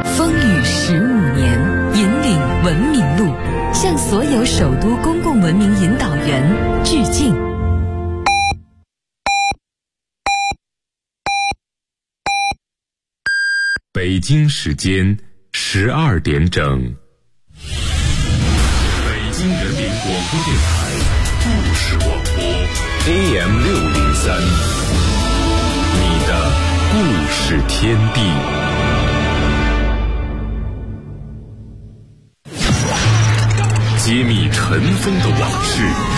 风雨15年，引领文明路，向所有首都公共文明引导员致敬。 北京时间12点整。北京人民广播电台故事广播 AM603，你的故事天地。揭秘尘封的往事，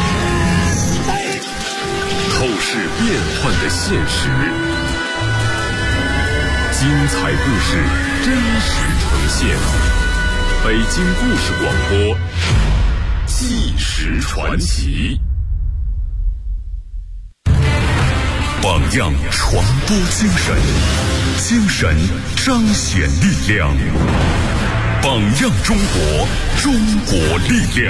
透视变幻的现实，精彩故事真实呈现。北京故事广播，纪实传奇。榜样传播精神，精神彰显力量。榜样中国，中国力量。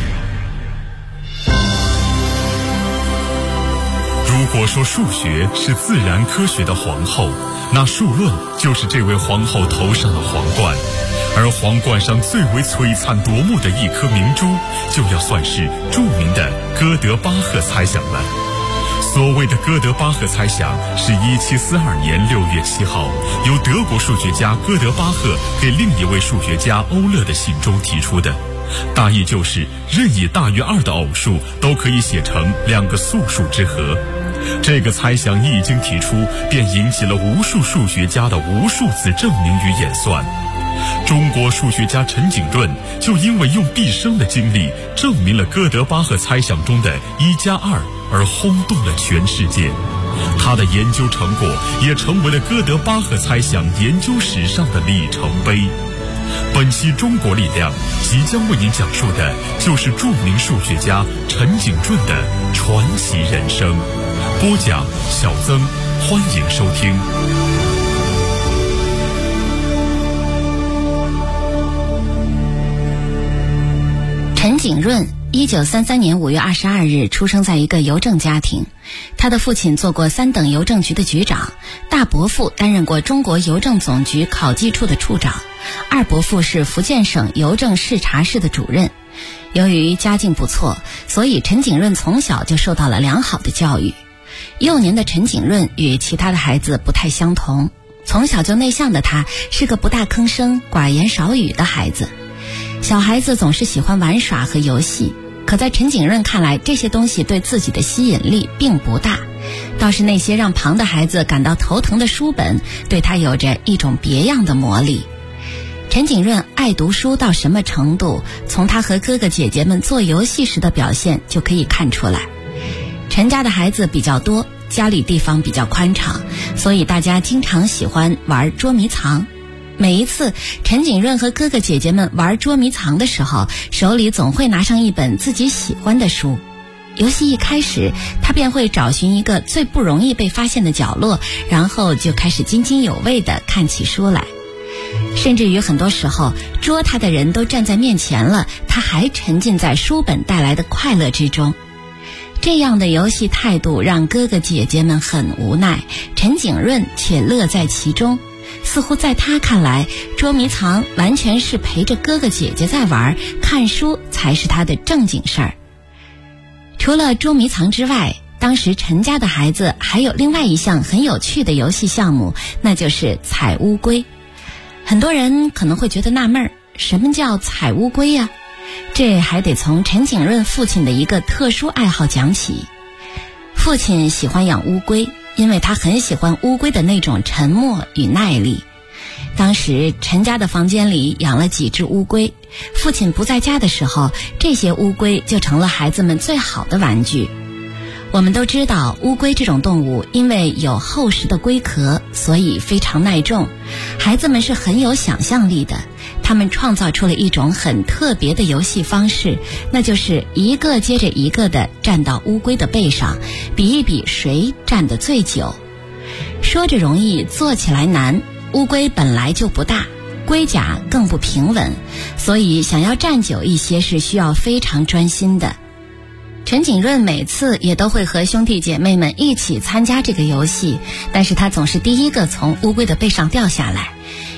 如果说数学是自然科学的皇后，那数论就是这位皇后头上的皇冠。而皇冠上最为璀璨夺目的一颗明珠，就要算是著名的哥德巴赫猜想了。所谓的哥德巴赫猜想是1742年6月7号由德国数学家哥德巴赫给另一位数学家欧勒的信中提出的，大意就是任意大于2的偶数都可以写成2个素数之和。这个猜想一经提出，便引起了无数数学家的无数次证明与演算。中国数学家陈景润就因为用毕生的精力证明了哥德巴赫猜想中的1+2而轰动了全世界，他的研究成果也成为了哥德巴赫猜想研究史上的里程碑。本期中国力量即将为您讲述的就是著名数学家陈景润的传奇人生。播讲小曾，欢迎收听。 陈景润1933年5月22日出生在一个邮政家庭，他的父亲做过3等邮政局的局长，大伯父担任过中国邮政总局考绩处的处长，二伯父是福建省邮政视察室的主任。由于家境不错，所以陈景润从小就受到了良好的教育。幼年的陈景润与其他的孩子不太相同，从小就内向的他是个不大吭声、寡言少语的孩子。小孩子总是喜欢玩耍和游戏，可在陈景润看来，这些东西对自己的吸引力并不大，倒是那些让旁的孩子感到头疼的书本，对他有着一种别样的魔力。陈景润爱读书到什么程度，从他和哥哥姐姐们做游戏时的表现就可以看出来。陈家的孩子比较多，家里地方比较宽敞，所以大家经常喜欢玩捉迷藏。每一次陈景润和哥哥姐姐们玩捉迷藏的时候，手里总会拿上一本自己喜欢的书。游戏一开始，他便会找寻一个最不容易被发现的角落，然后就开始津津有味地看起书来。甚至于很多时候，捉他的人都站在面前了，他还沉浸在书本带来的快乐之中。这样的游戏态度让哥哥姐姐们很无奈，陈景润且乐在其中。似乎在他看来，捉迷藏完全是陪着哥哥姐姐在玩，看书才是他的正经事儿。除了捉迷藏之外，当时陈家的孩子还有另外一项很有趣的游戏项目，那就是采乌龟。很多人可能会觉得纳闷，什么叫采乌龟呀？这还得从陈景润父亲的一个特殊爱好讲起。父亲喜欢养乌龟，因为他很喜欢乌龟的那种沉默与耐力。当时陈家的房间里养了几只乌龟，父亲不在家的时候，这些乌龟就成了孩子们最好的玩具。我们都知道，乌龟这种动物因为有厚实的龟壳，所以非常耐重。孩子们是很有想象力的，他们创造出了一种很特别的游戏方式，那就是一个接着一个的站到乌龟的背上，比一比谁站得最久。说着容易，做起来难。乌龟本来就不大，龟甲更不平稳，所以想要站久一些是需要非常专心的。陈景润每次也都会和兄弟姐妹们一起参加这个游戏，但是他总是第一个从乌龟的背上掉下来。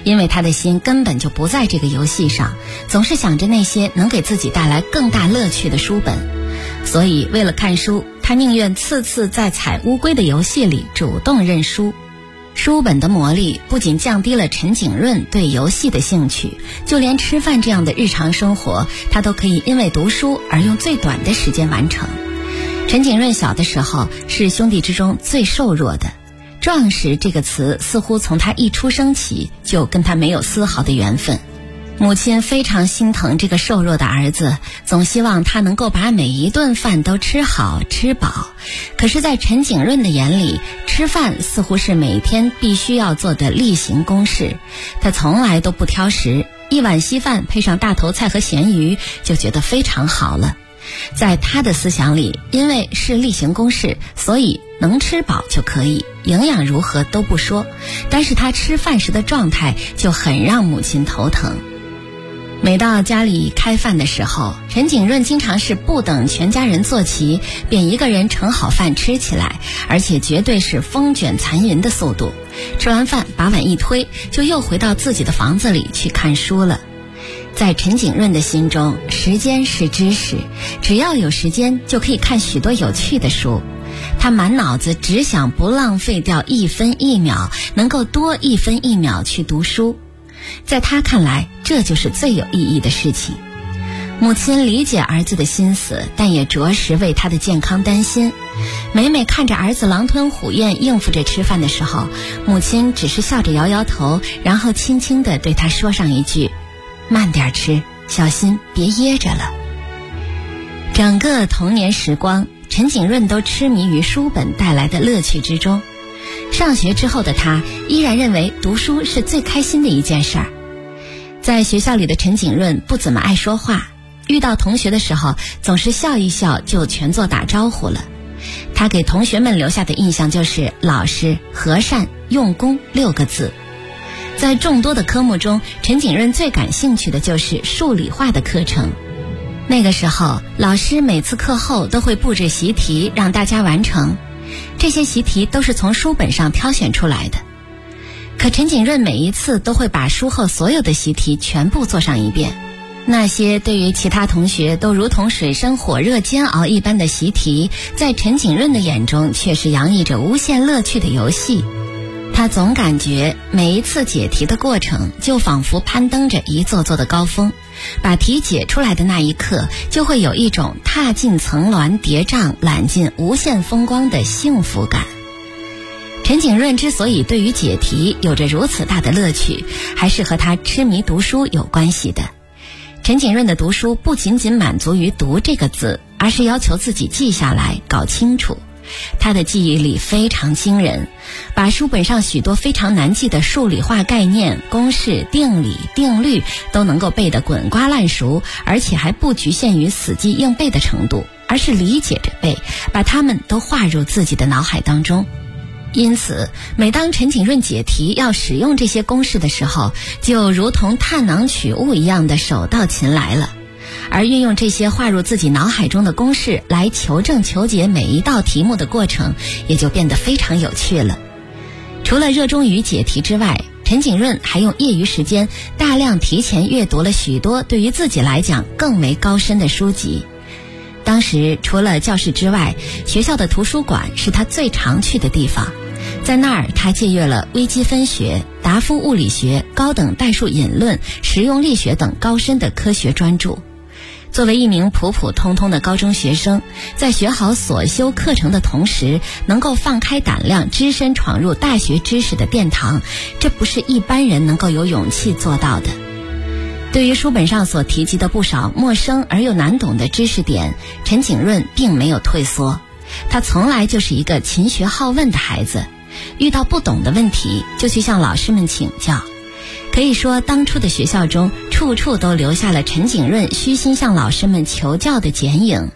因为他的心根本就不在这个游戏上，总是想着那些能给自己带来更大乐趣的书本。所以为了看书，他宁愿次次在踩乌龟的游戏里主动认输。书本的魔力不仅降低了陈景润对游戏的兴趣，就连吃饭这样的日常生活，他都可以因为读书而用最短的时间完成。陈景润小的时候是兄弟之中最瘦弱的，壮实这个词似乎从他一出生起就跟他没有丝毫的缘分。母亲非常心疼这个瘦弱的儿子，总希望他能够把每一顿饭都吃好吃饱。可是在陈景润的眼里，吃饭似乎是每天必须要做的例行公事，他从来都不挑食，一碗稀饭配上大头菜和咸鱼就觉得非常好了。在他的思想里，因为是例行公事，所以能吃饱就可以，营养如何都不说，但是他吃饭时的状态就很让母亲头疼。每到家里开饭的时候，陈景润经常是不等全家人坐齐，便一个人盛好饭吃起来，而且绝对是风卷残云的速度。吃完饭把碗一推，就又回到自己的房子里去看书了。在陈景润的心中，时间是知识，只要有时间就可以看许多有趣的书。他满脑子只想不浪费掉一分一秒，能够多一分一秒去读书。在他看来，这就是最有意义的事情。母亲理解儿子的心思，但也着实为他的健康担心。每每看着儿子狼吞虎咽应付着吃饭的时候，母亲只是笑着摇摇头，然后轻轻地对他说上一句：慢点吃，小心别噎着了。整个童年时光，陈景润都痴迷于书本带来的乐趣之中。上学之后的他依然认为读书是最开心的一件事儿。在学校里的陈景润不怎么爱说话，遇到同学的时候总是笑一笑就全做打招呼了。他给同学们留下的印象就是老实、和善、用功6个字。在众多的科目中，陈景润最感兴趣的就是数理化的课程。那个时候，老师每次课后都会布置习题让大家完成，这些习题都是从书本上挑选出来的。可陈景润每一次都会把书后所有的习题全部做上一遍。那些对于其他同学都如同水深火热煎熬一般的习题，在陈景润的眼中却是洋溢着无限乐趣的游戏。他总感觉每一次解题的过程就仿佛攀登着一座座的高峰，把题解出来的那一刻就会有一种踏进层峦叠嶂揽尽无限风光的幸福感。陈景润之所以对于解题有着如此大的乐趣，还是和他痴迷读书有关系的。陈景润的读书不仅仅满足于读这个字，而是要求自己记下来搞清楚。他的记忆力非常惊人，把书本上许多非常难记的数理化概念、公式、定理、定律都能够背得滚瓜烂熟，而且还不局限于死记硬背的程度，而是理解着背，把它们都画入自己的脑海当中。因此，每当陈景润解题要使用这些公式的时候，就如同探囊取物一样的手到擒来了。而运用这些画入自己脑海中的公式来求证求解每一道题目的过程，也就变得非常有趣了。除了热衷于解题之外，陈景润还用业余时间大量提前阅读了许多对于自己来讲更为高深的书籍。当时除了教室之外，学校的图书馆是他最常去的地方。在那儿，他借阅了微积分学、达夫物理学、高等代数引论、实用力学等高深的科学专著。作为一名普普通通的高中学生，在学好所修课程的同时，能够放开胆量只身闯入大学知识的殿堂，这不是一般人能够有勇气做到的。对于书本上所提及的不少陌生而又难懂的知识点，陈景润并没有退缩。他从来就是一个勤学好问的孩子，遇到不懂的问题就去向老师们请教。可以说，当初的学校中处处都留下了陈景润虚心向老师们求教的剪影。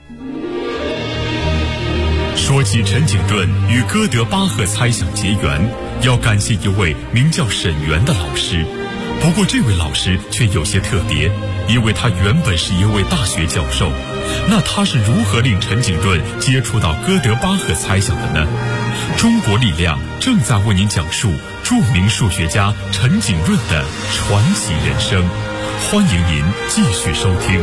说起陈景润与哥德巴赫猜想结缘，要感谢一位名叫沈源的老师。不过这位老师却有些特别，因为他原本是一位大学教授。那他是如何令陈景润接触到哥德巴赫猜想的呢？ 中国力量正在为您讲述著名数学家陈景润的传奇人生，欢迎您继续收听。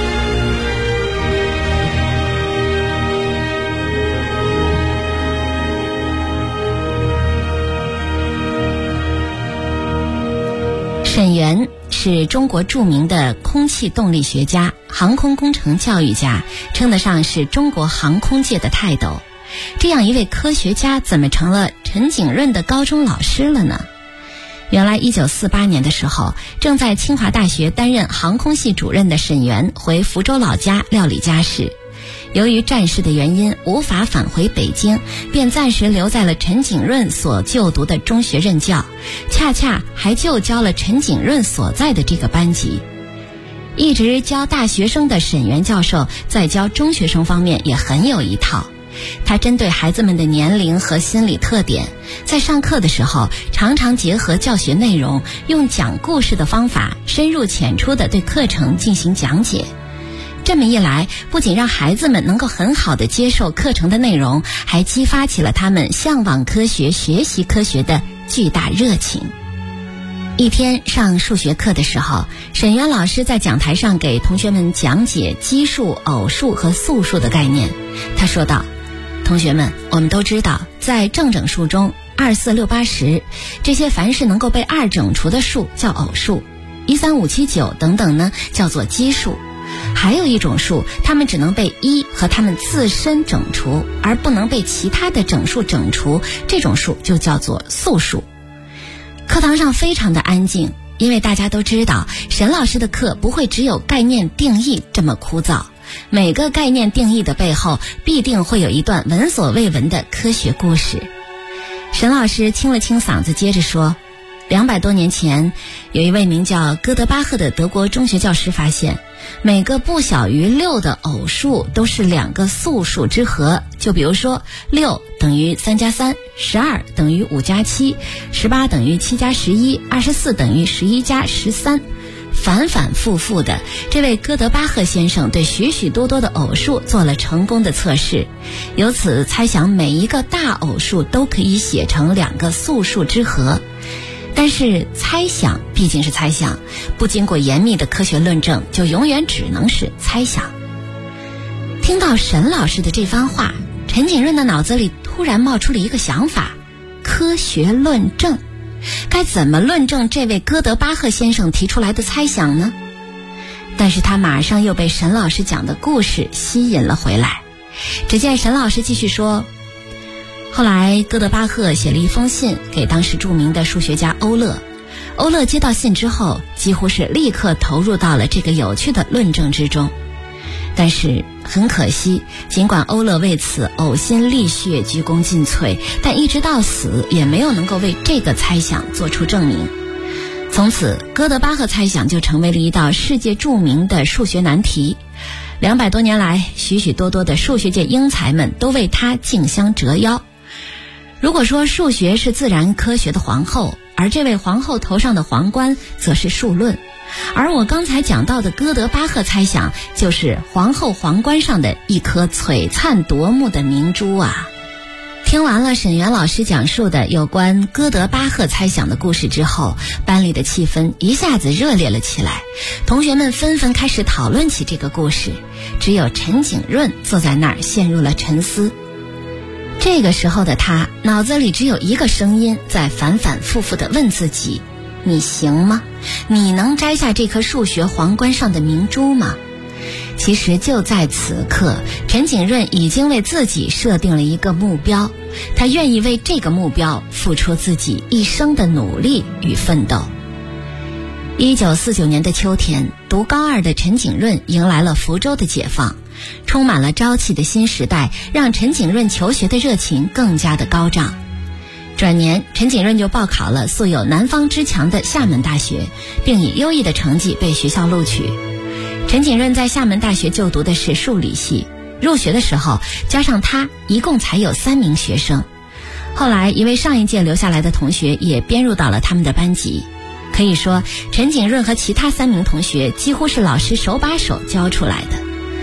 沈源是中国著名的空气动力学家、航空工程教育家，称得上是中国航空界的泰斗。这样一位科学家怎么成了陈景润的高中老师了呢？原来1948年的时候，正在清华大学担任航空系主任的沈源回福州老家料理家事，由于战事的原因无法返回北京，便暂时留在了陈景润所就读的中学任教，恰恰还就教了陈景润所在的这个班级。一直教大学生的沈源教授在教中学生方面也很有一套，他针对孩子们的年龄和心理特点，在上课的时候常常结合教学内容，用讲故事的方法深入浅出地对课程进行讲解。这么一来，不仅让孩子们能够很好地接受课程的内容，还激发起了他们向往科学、学习科学的巨大热情。一天上数学课的时候，沈源老师在讲台上给同学们讲解奇数、偶数和素数的概念。他说道：同学们，我们都知道，在正整数中，2、4、6、8、10这些凡是能够被2整除的数叫偶数，1、3、5、7、9等等呢叫做奇数。还有一种数，它们只能被1和它们自身整除，而不能被其他的整数整除，这种数就叫做素数。课堂上非常的安静，因为大家都知道沈老师的课不会只有概念定义这么枯燥，每个概念定义的背后必定会有一段闻所未闻的科学故事。沈老师清了清嗓子，接着说，200多年前，有一位名叫哥德巴赫的德国中学教师发现，每个不小于6的偶数都是2个素数之和。就比如说，6等于3加3，12等于5加7，18等于7加11，24等于11加13。反反复复的，这位哥德巴赫先生对许许多多的偶数做了成功的测试，由此猜想每一个大偶数都可以写成2个素数之和。但是猜想毕竟是猜想，不经过严密的科学论证，就永远只能是猜想。听到沈老师的这番话，陈景润的脑子里突然冒出了一个想法：科学论证。该怎么论证这位哥德巴赫先生提出来的猜想呢？但是他马上又被沈老师讲的故事吸引了回来。只见沈老师继续说，后来哥德巴赫写了一封信给当时著名的数学家欧勒。欧勒接到信之后，几乎是立刻投入到了这个有趣的论证之中。但是很可惜，尽管欧勒为此呕心沥血、鞠躬尽瘁，但一直到死也没有能够为这个猜想做出证明。从此，哥德巴赫猜想就成为了一道世界著名的数学难题。200多年来，许许多多的数学界英才们都为他竞相折腰。如果说数学是自然科学的皇后，而这位皇后头上的皇冠则是数论，而我刚才讲到的哥德巴赫猜想就是皇后皇冠上的一颗璀璨夺目的明珠啊！听完了沈源老师讲述的有关哥德巴赫猜想的故事之后，班里的气氛一下子热烈了起来，同学们纷纷开始讨论起这个故事，只有陈景润坐在那儿陷入了沉思。这个时候的他脑子里只有一个声音在反反复复地问自己：你行吗？你能摘下这颗数学皇冠上的明珠吗？其实就在此刻，陈景润已经为自己设定了一个目标，他愿意为这个目标付出自己一生的努力与奋斗。1949年的秋天，读高2的陈景润迎来了福州的解放，充满了朝气的新时代让陈景润求学的热情更加的高涨。转年，陈景润就报考了素有南方之强的厦门大学，并以优异的成绩被学校录取。陈景润在厦门大学就读的是数理系，入学的时候加上他一共才有3名学生。后来一位上一届留下来的同学也编入到了他们的班级。可以说，陈景润和其他3名同学几乎是老师手把手教出来的。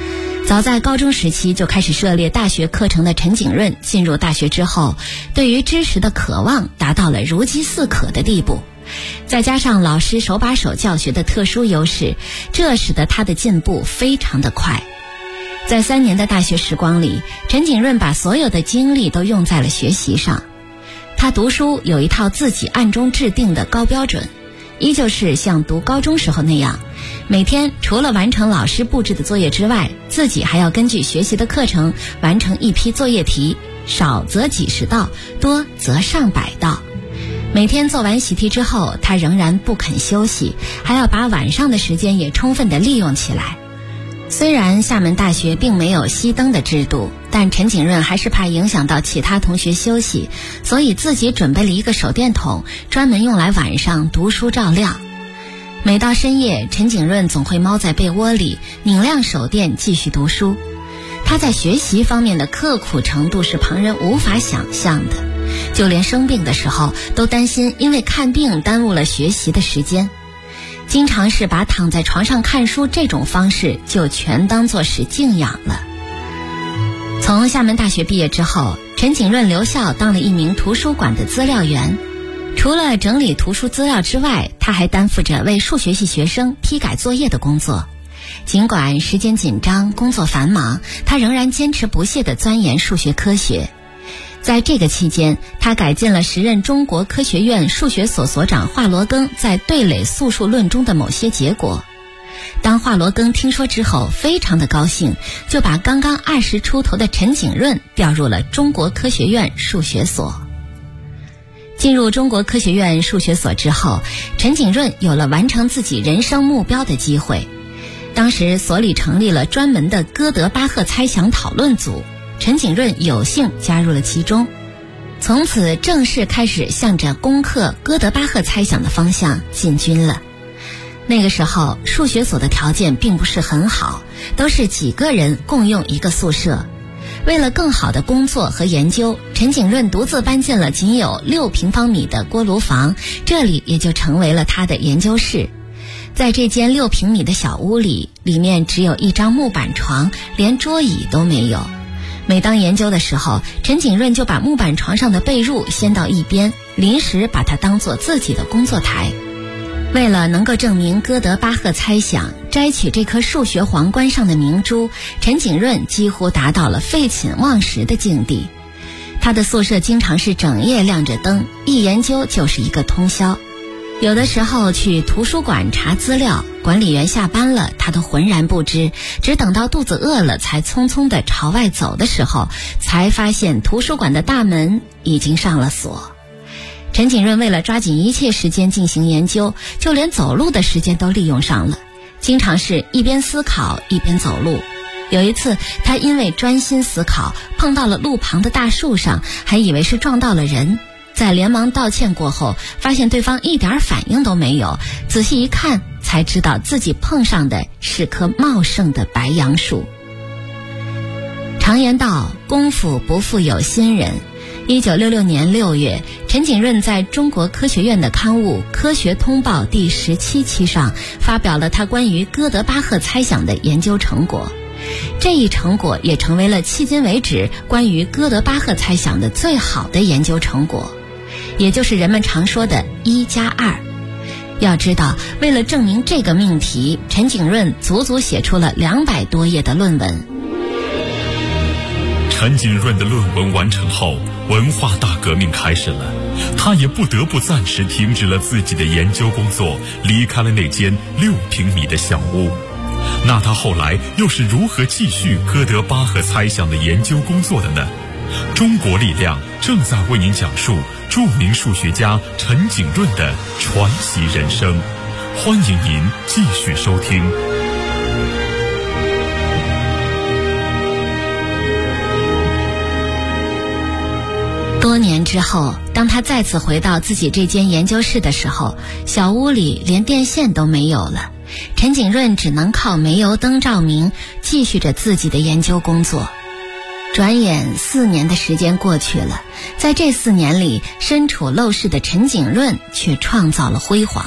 早在高中时期就开始涉猎大学课程的陈景润，进入大学之后，对于知识的渴望达到了如饥似渴的地步。再加上老师手把手教学的特殊优势，这使得他的进步非常的快。在3年的大学时光里，陈景润把所有的精力都用在了学习上。他读书有一套自己暗中制定的高标准，依旧是像读高中时候那样，每天除了完成老师布置的作业之外，自己还要根据学习的课程完成一批作业题，少则几十道，多则上百道。每天做完习题之后，他仍然不肯休息，还要把晚上的时间也充分地利用起来。虽然厦门大学并没有熄灯的制度，但陈景润还是怕影响到其他同学休息，所以自己准备了一个手电筒，专门用来晚上读书照亮。每到深夜，陈景润总会猫在被窝里，拧亮手电继续读书。他在学习方面的刻苦程度是旁人无法想象的，就连生病的时候都担心因为看病耽误了学习的时间，经常是把躺在床上看书这种方式就全当作是静养了。从厦门大学毕业之后，陈景润留校当了一名图书馆的资料员。除了整理图书资料之外，他还担负着为数学系学生批改作业的工作。尽管时间紧张，工作繁忙，他仍然坚持不懈地钻研数学科学。在这个期间，他改进了时任中国科学院数学所所长华罗庚在对垒素数论中的某些结果。当华罗庚听说之后，非常的高兴，就把刚刚20出头的陈景润调入了中国科学院数学所。进入中国科学院数学所之后，陈景润有了完成自己人生目标的机会。当时所里成立了专门的哥德巴赫猜想讨论组，陈景润有幸加入了其中，从此正式开始向着攻克哥德巴赫猜想的方向进军了。那个时候数学所的条件并不是很好，都是几个人共用一个宿舍。为了更好的工作和研究，陈景润独自搬进了仅有6平方米的锅炉房，这里也就成为了他的研究室。在这间6平米的小屋里，里面只有一张木板床，连桌椅都没有。每当研究的时候，陈景润就把木板床上的被褥掀到一边，临时把它当作自己的工作台。为了能够证明哥德巴赫猜想，摘取这颗数学皇冠上的明珠，陈景润几乎达到了废寝忘食的境地。他的宿舍经常是整夜亮着灯，一研究就是一个通宵。有的时候去图书馆查资料，管理员下班了，他都浑然不知，只等到肚子饿了才匆匆地朝外走的时候，才发现图书馆的大门已经上了锁。陈景润为了抓紧一切时间进行研究，就连走路的时间都利用上了，经常是一边思考一边走路。有一次他因为专心思考，碰到了路旁的大树上，还以为是撞到了人，在连忙道歉过后，发现对方一点反应都没有，仔细一看才知道自己碰上的是棵茂盛的白杨树。常言道，功夫不负有心人。1966年6月，陈景润在中国科学院的刊物《科学通报》第17期上发表了他关于哥德巴赫猜想的研究成果。这一成果也成为了迄今为止关于哥德巴赫猜想的最好的研究成果，也就是人们常说的1+2。要知道，为了证明这个命题，陈景润足足写出了200多页的论文。 陈景润的论文完成后，文化大革命开始了，他也不得不暂时停止了自己的研究工作，离开了那间6平米的小屋。那他后来又是如何继续哥德巴赫猜想的研究工作的呢？中国力量正在为您讲述著名数学家陈景润的传奇人生，欢迎您继续收听。 多年之后，当他再次回到自己这间研究室的时候，小屋里连电线都没有了。陈景润只能靠煤油灯照明，继续着自己的研究工作。转眼4年的时间过去了，在这4年里，身处陋室的陈景润却创造了辉煌。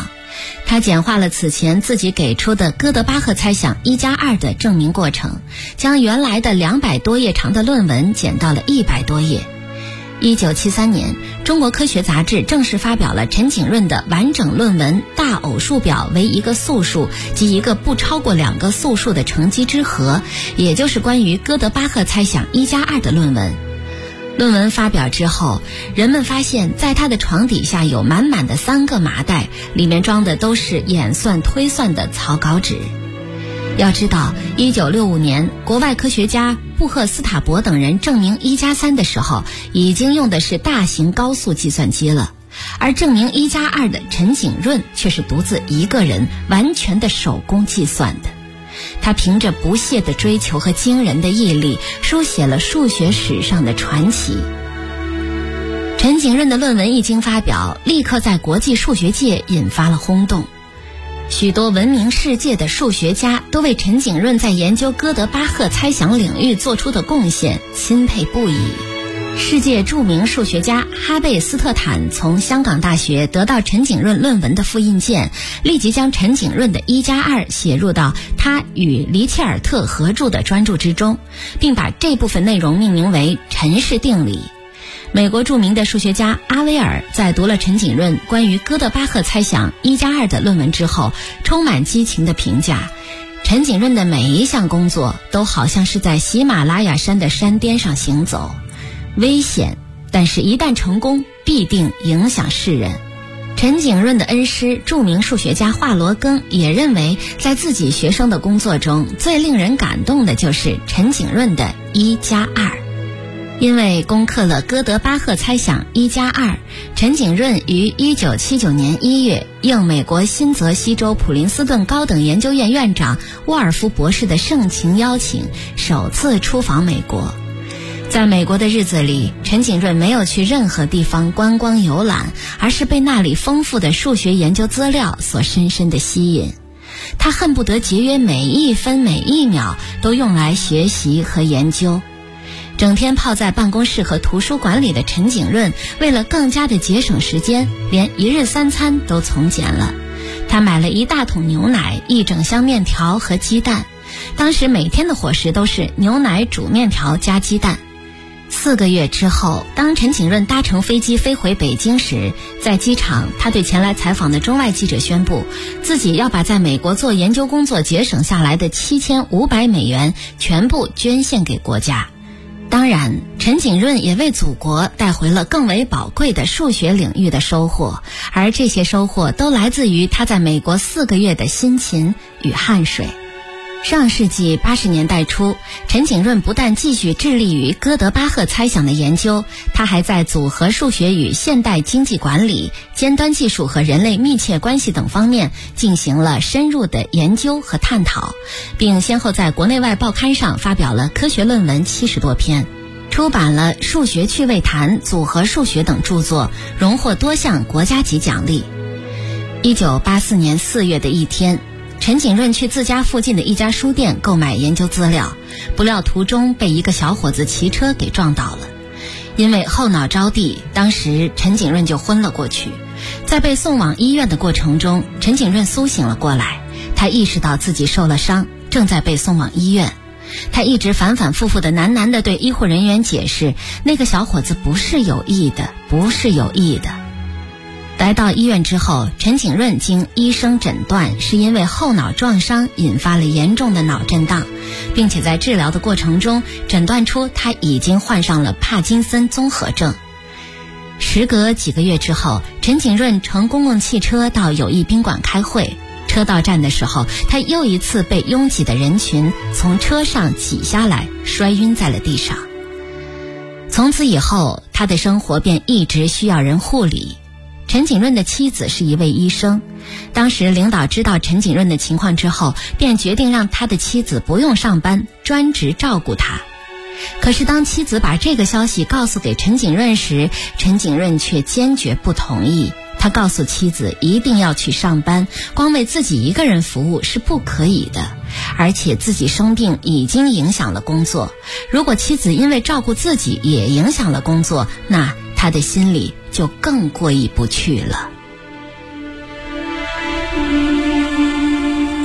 他简化了此前自己给出的哥德巴赫猜想1+2的证明过程，将原来的200多页长的论文减到了100多页。1973年，中国科学杂志正式发表了陈景润的完整论文《大偶数表为一个素数及一个不超过2个素数的乘积之和》，也就是关于哥德巴赫猜想1+2的论文。论文发表之后，人们发现在他的床底下有满满的3个麻袋，里面装的都是演算推算的草稿纸。要知道1965年国外科学家布赫斯塔伯等人证明1+3的时候，已经用的是大型高速计算机了，而证明1+2的陈景润却是独自一个人完全的手工计算的。他凭着不懈的追求和惊人的毅力，书写了数学史上的传奇。陈景润的论文一经发表，立刻在国际数学界引发了轰动。许多闻名世界的数学家都为陈景润在研究哥德巴赫猜想领域做出的贡献钦佩不已。世界著名数学家哈贝斯特坦从香港大学得到陈景润论文的复印件，立即将陈景润的1+2写入到他与黎切尔特合著的专著之中，并把这部分内容命名为陈氏定理。美国著名的数学家阿威尔在读了陈景润关于哥德巴赫猜想1+2的论文之后，充满激情地评价，陈景润的每一项工作都好像是在喜马拉雅山的山巅上行走，危险，但是一旦成功，必定影响世人。陈景润的恩师著名数学家华罗庚也认为，在自己学生的工作中，最令人感动的就是陈景润的1+2。因为攻克了哥德巴赫猜想1+2，陈景润于1979年1月应美国新泽西州普林斯顿高等研究院院长沃尔夫博士的盛情邀请，首次出访美国。在美国的日子里，陈景润没有去任何地方观光游览，而是被那里丰富的数学研究资料所深深地吸引。他恨不得节约每一分每一秒都用来学习和研究。整天泡在办公室和图书馆里的陈景润，为了更加的节省时间，连1日3餐都从简了。他买了1大桶牛奶、1整箱面条和鸡蛋，当时每天的伙食都是牛奶煮面条加鸡蛋。4个月之后，当陈景润搭乘飞机飞回北京时，在机场，他对前来采访的中外记者宣布，自己要把在美国做研究工作节省下来的7500美元全部捐献给国家。当然，陈景润也为祖国带回了更为宝贵的数学领域的收获，而这些收获都来自于他在美国4个月的辛勤与汗水。上世纪80年代初，陈景润不但继续致力于哥德巴赫猜想的研究，他还在组合数学与现代经济管理、尖端技术和人类密切关系等方面进行了深入的研究和探讨，并先后在国内外报刊上发表了科学论文70多篇，出版了《数学趣味谈》《组合数学》等著作，荣获多项国家级奖励。1984年4月的一天，陈景润去自家附近的一家书店购买研究资料，不料途中被一个小伙子骑车给撞倒了。因为后脑着地，当时陈景润就昏了过去。在被送往医院的过程中，陈景润苏醒了过来，他意识到自己受了伤，正在被送往医院。他一直反反复复地喃喃地对医护人员解释，那个小伙子不是有意的，不是有意的。来到医院之后，陈景润经医生诊断，是因为后脑撞伤引发了严重的脑震荡，并且在治疗的过程中诊断出他已经患上了帕金森综合症。时隔几个月之后，陈景润乘公共汽车到友谊宾馆开会，车到站的时候，他又一次被拥挤的人群从车上挤下来，摔晕在了地上。从此以后，他的生活便一直需要人护理。陈景润的妻子是一位医生，当时领导知道陈景润的情况之后，便决定让他的妻子不用上班，专职照顾他。可是当妻子把这个消息告诉给陈景润时，陈景润却坚决不同意。他告诉妻子一定要去上班，光为自己一个人服务是不可以的，而且自己生病已经影响了工作，如果妻子因为照顾自己也影响了工作，那他的心里就更过意不去了。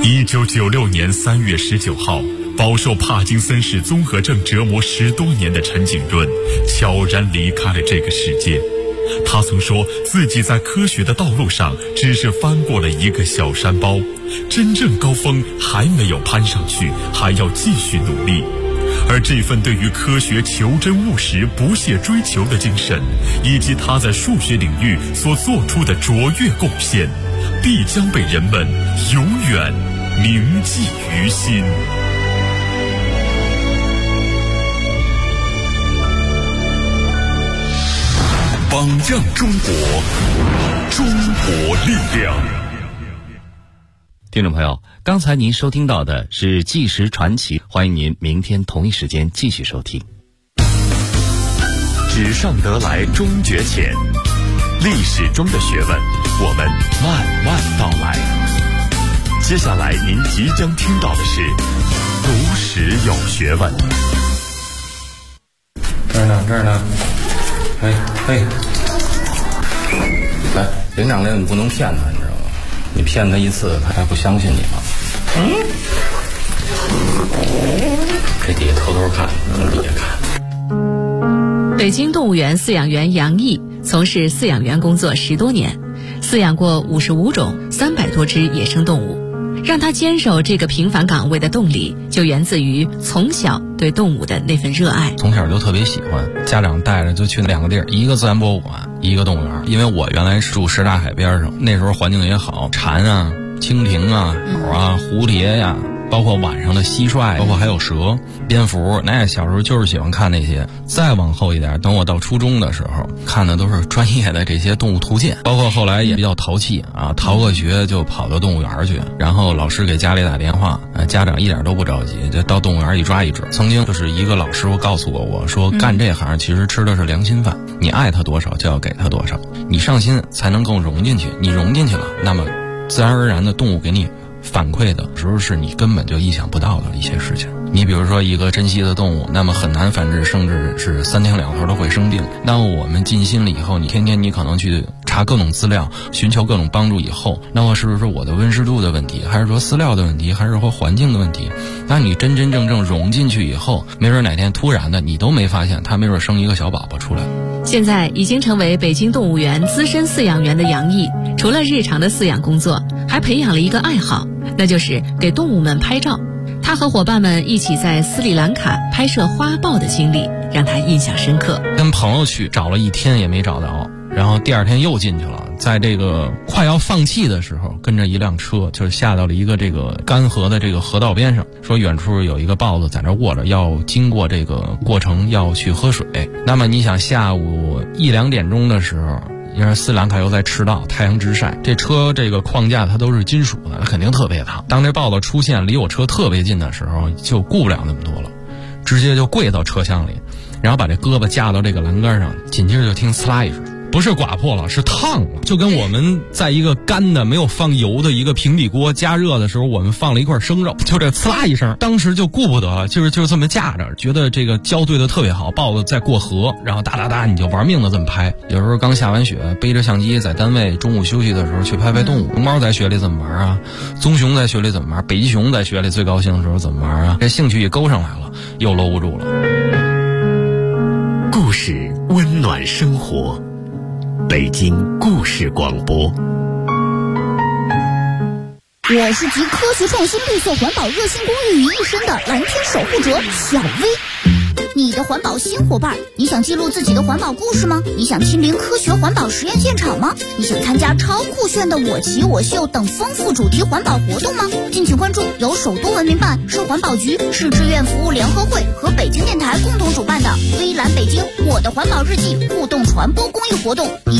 1996年3月19号，饱受帕金森氏综合症折磨10多年的陈景润悄然离开了这个世界。他曾说自己在科学的道路上只是翻过了一个小山包，真正高峰还没有攀上去，还要继续努力。而这份对于科学求真务实、不懈追求的精神，以及他在数学领域所做出的卓越贡献，必将被人们永远铭记于心。榜样中国，中国力量。 听众朋友，刚才您收听到的是纪实传奇，欢迎您明天同一时间继续收听。 纸上得来终觉浅，历史中的学问，我们慢慢道来。接下来您即将听到的是读史有学问。 这儿呢，哎，来，领奖令你不能骗他，你知道吗？你骗他一次，他还不相信你吗？这底下偷偷看，从底下看。 北京动物园饲养员杨毅从事饲养员工作10多年，饲养过55种300多只野生动物。让他坚守这个平凡岗位的动力，就源自于从小对动物的那份热爱。 从小就特别喜欢，家长带着就去2个地儿，一个自然博物馆，一个动物园。因为我原来住什刹海边上，那时候环境也好，蝉啊、蜻蜓啊、鸟啊、蝴蝶呀，包括晚上的蟋蟀，包括还有蛇、蝙蝠，那小时候就是喜欢看那些。再往后一点，等我到初中的时候，看的都是专业的这些动物图鉴，包括后来也比较淘气啊，逃个学就跑到动物园去，然后老师给家里打电话，家长一点都不着急，就到动物园一抓一只。曾经就是一个老师傅告诉过我说，干这行其实吃的是良心饭，你爱他多少就要给他多少，你上心才能更融进去，你融进去了，那么自然而然的动物给你反馈的时候是你根本就意想不到的一些事情。你比如说一个珍稀的动物，那么很难繁殖，甚至是3天2头都会生病。那么我们尽心了以后，你天天你可能去查各种资料，寻求各种帮助以后，那么是不是我的温湿度的问题，还是说饲料的问题，还是说环境的问题？那你真真正正融进去以后，没准哪天突然的你都没发现，它没准生一个小宝宝出来。 现在已经成为北京动物园资深饲养员的杨毅，除了日常的饲养工作，还培养了一个爱好，那就是给动物们拍照。他和伙伴们一起在斯里兰卡拍摄花豹的经历让他印象深刻。 跟朋友去找了1天也没找到，然后第2天又进去了，在这个快要放弃的时候，跟着一辆车就下到了一个这个干涸的这个河道边上，说远处有一个豹子在那卧着，要经过这个过程要去喝水。那么你想下午1、2点钟的时候，因为斯里兰卡又在赤道，太阳直晒，这车这个框架它都是金属的，它肯定特别烫。当这豹子出现离我车特别近的时候，就顾不了那么多了，直接就跪到车厢里，然后把这胳膊架到这个栏杆上，紧接着就听呲啦一声，不是刮破了，是烫了，就跟我们在一个干的没有放油的一个平底锅加热的时候，我们放了一块生肉，就这呲啦一声，当时就顾不得了，就是这么架着，觉得这个交对的特别好，豹子在过河，然后哒哒哒你就玩命的这么拍。有时候刚下完雪，背着相机在单位中午休息的时候去拍拍动物，熊猫在雪里怎么玩啊，棕熊在雪里怎么玩，北极熊在雪里最高兴的时候怎么玩啊，这兴趣一勾上来了，又搂不住了。 故事温暖生活，北京故事广播。 我是集科学创新、绿色环保、热心公益于一身的蓝天守护者小薇。你的环保新伙伴，你想记录自己的环保故事吗？你想亲临科学环保实验现场吗？你想参加超酷炫的我骑我秀等丰富主题环保活动吗？敬请关注由首都文明办、市环保局、市志愿服务联合会和北京电台共同主办的微蓝北京我的环保日记互动传播公益活动。